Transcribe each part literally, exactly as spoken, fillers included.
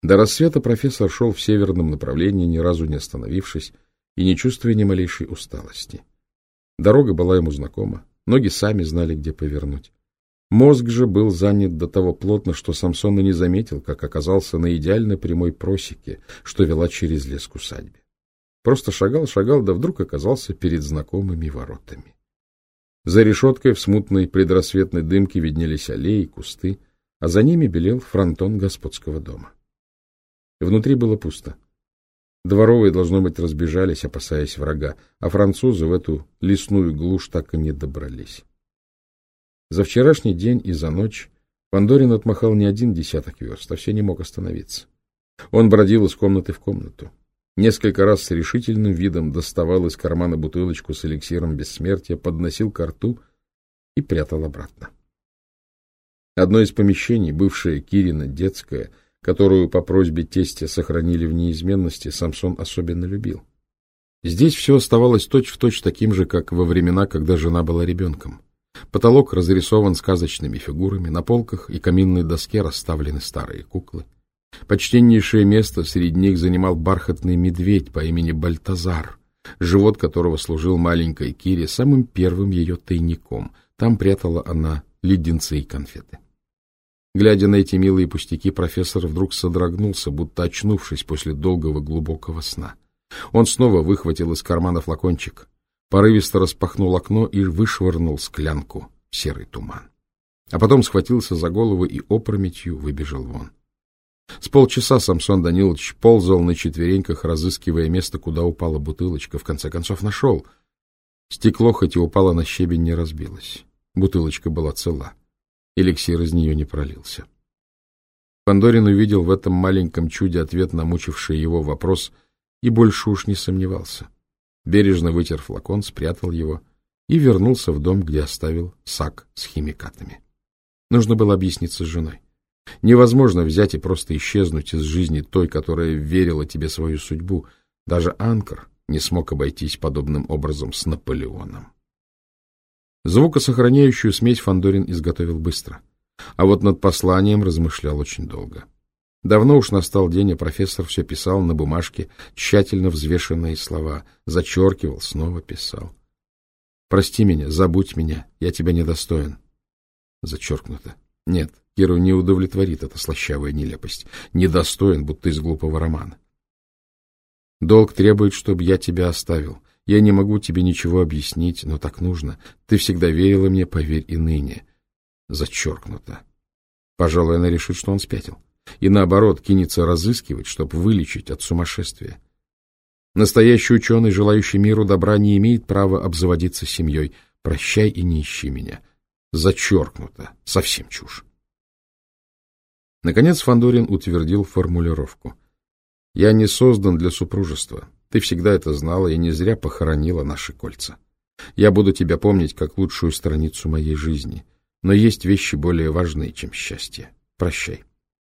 До рассвета профессор шел в северном направлении, ни разу не остановившись и не чувствуя ни малейшей усталости. Дорога была ему знакома, ноги сами знали, где повернуть. Мозг же был занят до того плотно, что Самсон и не заметил, как оказался на идеально прямой просеке, что вела через лес к усадьбе. Просто шагал, шагал, да вдруг оказался перед знакомыми воротами. За решеткой в смутной предрассветной дымке виднелись аллеи, кусты, а за ними белел фронтон господского дома. Внутри было пусто. Дворовые, должно быть, разбежались, опасаясь врага, а французы в эту лесную глушь так и не добрались. За вчерашний день и за ночь Фандорин отмахал не один десяток верст, а все не мог остановиться. Он бродил из комнаты в комнату. Несколько раз с решительным видом доставал из кармана бутылочку с эликсиром бессмертия, подносил ко рту и прятал обратно. Одно из помещений, бывшее Кирино детское, которую по просьбе тестя сохранили в неизменности, Самсон особенно любил. Здесь все оставалось точь-в-точь таким же, как во времена, когда жена была ребенком. Потолок разрисован сказочными фигурами, на полках и каминной доске расставлены старые куклы. Почтеннейшее место среди них занимал бархатный медведь по имени Бальтазар, живот которого служил маленькой Кире самым первым ее тайником. Там прятала она леденцы и конфеты. Глядя на эти милые пустяки, профессор вдруг содрогнулся, будто очнувшись после долгого глубокого сна. Он снова выхватил из кармана флакончик, порывисто распахнул окно и вышвырнул склянку в серый туман. А потом схватился за голову и опрометью выбежал вон. С полчаса Самсон Данилович ползал на четвереньках, разыскивая место, куда упала бутылочка. В конце концов нашел. Стекло, хоть и упало на щебень, не разбилось. Бутылочка была цела. Эликсир из нее не пролился. Фандорин увидел в этом маленьком чуде ответ на мучивший его вопрос и больше уж не сомневался. Бережно вытер флакон, спрятал его и вернулся в дом, где оставил сак с химикатами. Нужно было объясниться с женой. Невозможно взять и просто исчезнуть из жизни той, которая верила тебе свою судьбу. Даже Анкер не смог обойтись подобным образом с Наполеоном. Звукосохраняющую смесь Фандорин изготовил быстро, а вот над посланием размышлял очень долго. Давно уж настал день, а профессор все писал на бумажке тщательно взвешенные слова, зачеркивал, снова писал. «Прости меня, забудь меня, я тебя недостоин». Зачеркнуто. Нет, Киру не удовлетворит эта слащавая нелепость. Недостоин, будто из глупого романа. «Долг требует, чтобы я тебя оставил. Я не могу тебе ничего объяснить, но так нужно. Ты всегда верила мне, поверь и ныне». Зачеркнуто. Пожалуй, она решит, что он спятил. И наоборот, кинется разыскивать, чтобы вылечить от сумасшествия. Настоящий ученый, желающий миру добра, не имеет права обзаводиться семьей. Прощай и не ищи меня. Зачеркнуто. Совсем чушь. Наконец Фандорин утвердил формулировку. «Я не создан для супружества. Ты всегда это знала и не зря похоронила наши кольца. Я буду тебя помнить как лучшую страницу моей жизни, но есть вещи более важные, чем счастье. Прощай».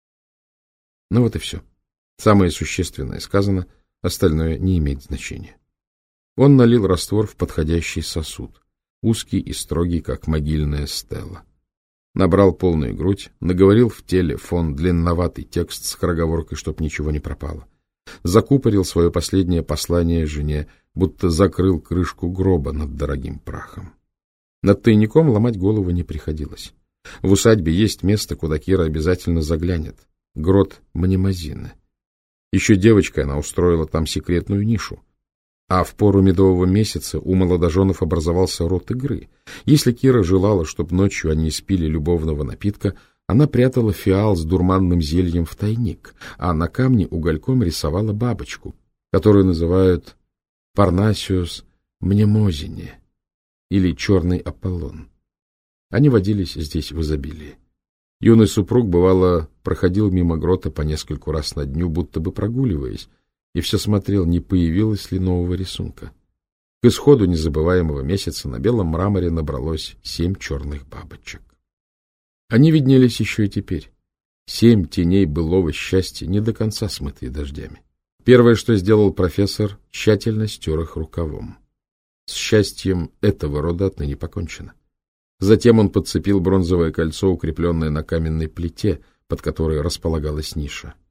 Ну вот и все. Самое существенное сказано, остальное не имеет значения. Он налил раствор в подходящий сосуд, узкий и строгий, как могильная стела. Набрал полную грудь, наговорил в телефон длинноватый текст с скороговоркой, чтоб ничего не пропало. Закупорил свое последнее послание жене, будто закрыл крышку гроба над дорогим прахом. Над тайником ломать голову не приходилось. В усадьбе есть место, куда Кира обязательно заглянет. Грот Мнемозины. Еще девочкой она устроила там секретную нишу. А в пору медового месяца у молодоженов образовался род игры. Если Кира желала, чтобы ночью они испили любовного напитка, она прятала фиал с дурманным зельем в тайник, а на камне угольком рисовала бабочку, которую называют Парнасиус Мнемозине или Черный Аполлон. Они водились здесь в изобилии. Юный супруг, бывало, проходил мимо грота по нескольку раз на дню, будто бы прогуливаясь, и все смотрел, не появилось ли нового рисунка. К исходу незабываемого месяца на белом мраморе набралось семь черных бабочек. Они виднелись еще и теперь. Семь теней былого счастья, не до конца смытые дождями. Первое, что сделал профессор, тщательно стер их рукавом. С счастьем этого рода отныне покончено. Затем он подцепил бронзовое кольцо, укрепленное на каменной плите, под которой располагалась ниша.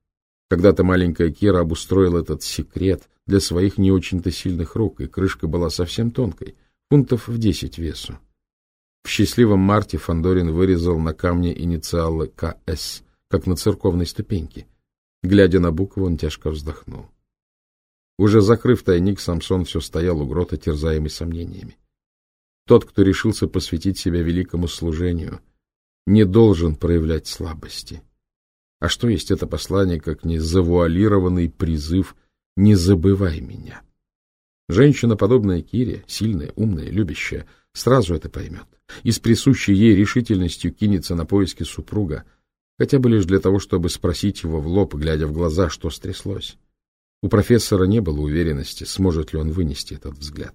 Когда-то маленькая Кира обустроила этот секрет для своих не очень-то сильных рук, и крышка была совсем тонкой, фунтов в десять весу. В счастливом марте Фандорин вырезал на камне инициалы К С, как на церковной ступеньке. Глядя на букву, он тяжко вздохнул. Уже закрыв тайник, Самсон все стоял у грота, терзаемый сомнениями. Тот, кто решился посвятить себя великому служению, не должен проявлять слабости. А что есть это послание, как не завуалированный призыв «Не забывай меня»? Женщина, подобная Кире, сильная, умная, любящая, сразу это поймет и с присущей ей решительностью кинется на поиски супруга, хотя бы лишь для того, чтобы спросить его в лоб, глядя в глаза, что стряслось. У профессора не было уверенности, сможет ли он вынести этот взгляд.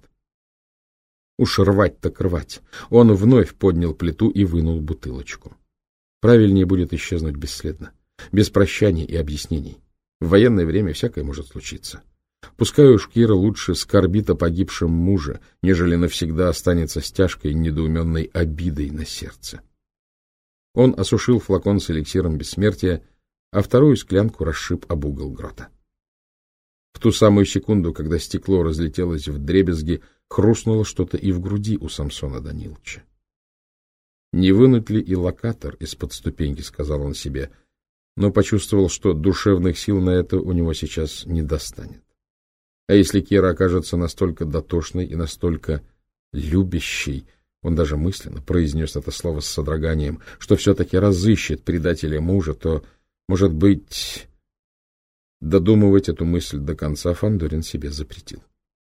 Уж рвать так рвать. Он вновь поднял плиту и вынул бутылочку. Правильнее будет исчезнуть бесследно, без прощаний и объяснений. В военное время всякое может случиться. Пускай уж Кира лучше скорбит о погибшем муже, нежели навсегда останется с тяжкой недоуменной обидой на сердце. Он осушил флакон с эликсиром бессмертия, а вторую склянку расшиб об угол грота. В ту самую секунду, когда стекло разлетелось вдребезги, хрустнуло что-то и в груди у Самсона Данилыча. «Не вынуть ли и локатор из-под ступеньки?» — сказал он себе, но почувствовал, что душевных сил на это у него сейчас не достанет. А если Кира окажется настолько дотошной и настолько любящей, он даже мысленно произнес это слово с содроганием, что все-таки разыщет предателя мужа, то, может быть... Додумывать эту мысль до конца Фандорин себе запретил.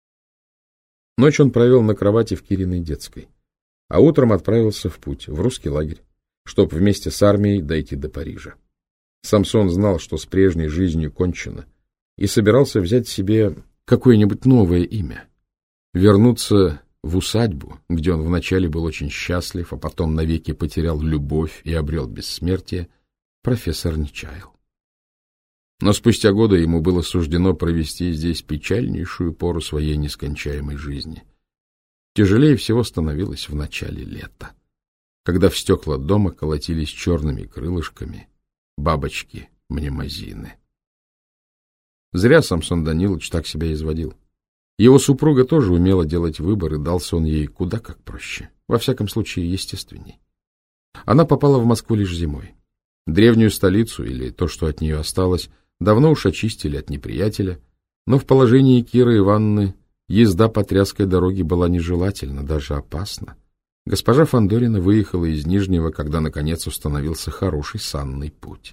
Ночь он провел на кровати в Кириной детской, а утром отправился в путь, в русский лагерь, чтобы вместе с армией дойти до Парижа. Самсон знал, что с прежней жизнью кончено, и собирался взять себе какое-нибудь новое имя, вернуться в усадьбу, где он вначале был очень счастлив, а потом навеки потерял любовь и обрел бессмертие, профессор не чаял. Но спустя годы ему было суждено провести здесь печальнейшую пору своей нескончаемой жизни. Тяжелее всего становилось в начале лета, когда в стекла дома колотились черными крылышками бабочки-мнемозины. Зря Самсон Данилович так себя изводил. Его супруга тоже умела делать выбор, и дался он ей куда как проще, во всяком случае естественней. Она попала в Москву лишь зимой. Древнюю столицу, или то, что от нее осталось, давно уж очистили от неприятеля, но в положении Киры Ивановны езда по тряской дороге была нежелательна, даже опасна. Госпожа Фандорина выехала из Нижнего, когда, наконец, установился хороший санный путь.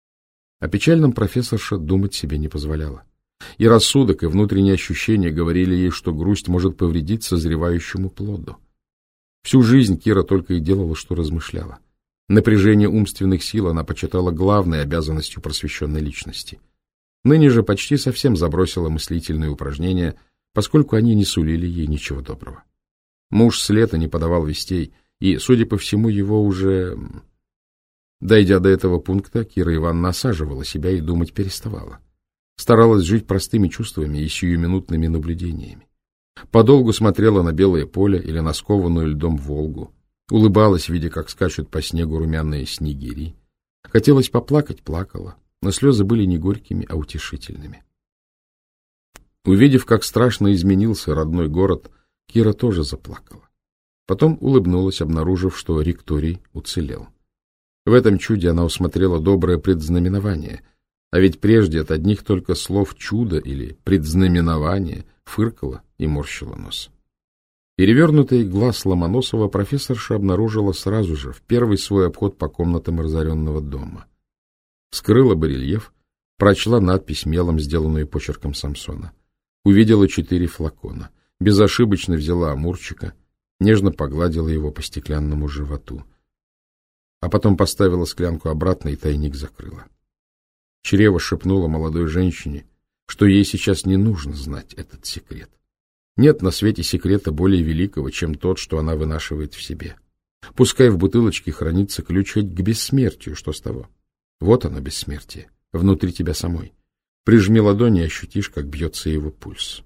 О печальном профессорша думать себе не позволяла. И рассудок, и внутренние ощущения говорили ей, что грусть может повредить созревающему плоду. Всю жизнь Кира только и делала, что размышляла. Напряжение умственных сил она почитала главной обязанностью просвещенной личности. Ныне же почти совсем забросила мыслительные упражнения, поскольку они не сулили ей ничего доброго. Муж с лета не подавал вестей, и, судя по всему, его уже... Дойдя до этого пункта, Кира Ивановна осаживала себя и думать переставала. Старалась жить простыми чувствами и сиюминутными наблюдениями. Подолгу смотрела на белое поле или на скованную льдом Волгу. Улыбалась, видя, как скачут по снегу румяные снегири. Хотелось поплакать — плакала, но слезы были не горькими, а утешительными. Увидев, как страшно изменился родной город, Кира тоже заплакала. Потом улыбнулась, обнаружив, что Ректорий уцелел. В этом чуде она усмотрела доброе предзнаменование, а ведь прежде от одних только слов «чудо» или «предзнаменование» фыркала и морщила нос. Перевернутый глаз Ломоносова профессорша обнаружила сразу же, в первый свой обход по комнатам разоренного дома. Вскрыла барельеф, прочла надпись мелом, сделанную почерком Самсона. Увидела четыре флакона, безошибочно взяла амурчика, нежно погладила его по стеклянному животу, а потом поставила склянку обратно и тайник закрыла. Чрево шепнуло молодой женщине, что ей сейчас не нужно знать этот секрет. Нет на свете секрета более великого, чем тот, что она вынашивает в себе. Пускай в бутылочке хранится ключ хоть к бессмертию, что с того. Вот оно, бессмертие, внутри тебя самой. Прижми ладони и ощутишь, как бьется его пульс.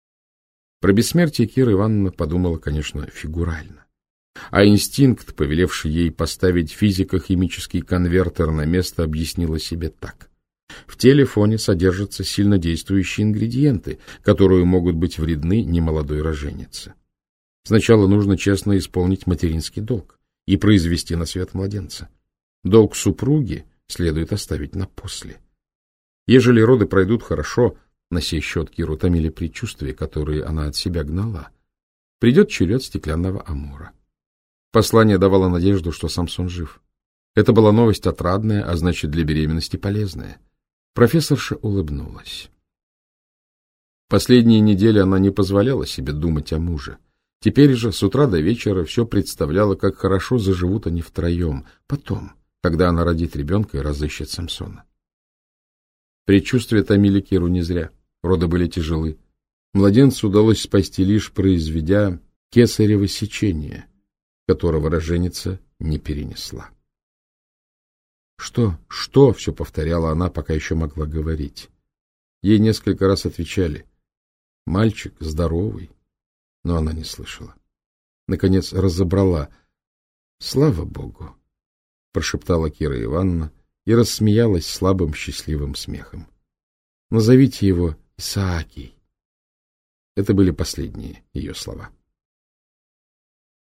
Про бессмертие Кира Ивановна подумала, конечно, фигурально. А инстинкт, повелевший ей поставить физико-химический конвертер на место, объяснила себе так. В теле Фони содержатся сильнодействующие ингредиенты, которые могут быть вредны немолодой роженице. Сначала нужно честно исполнить материнский долг и произвести на свет младенца. Долг супруги следует оставить на после. Ежели роды пройдут хорошо, на сей счет Киру томили предчувствия, которые она от себя гнала, придет черед стеклянного Амура. Послание давало надежду, что Самсон жив. Это была новость отрадная, а значит, для беременности полезная. Профессорша улыбнулась. Последние недели она не позволяла себе думать о муже. Теперь же с утра до вечера все представляло, как хорошо заживут они втроем, потом, когда она родит ребенка и разыщет Самсона. Предчувствия томили Киру не зря. Роды были тяжелы. Младенцу удалось спасти лишь произведя кесарево сечение, которого роженица не перенесла. «Что? Что?» — все повторяла она, пока еще могла говорить. Ей несколько раз отвечали. «Мальчик здоровый», но она не слышала. Наконец разобрала. «Слава Богу!» — прошептала Кира Ивановна и рассмеялась слабым счастливым смехом. «Назовите его Исаакий». Это были последние ее слова.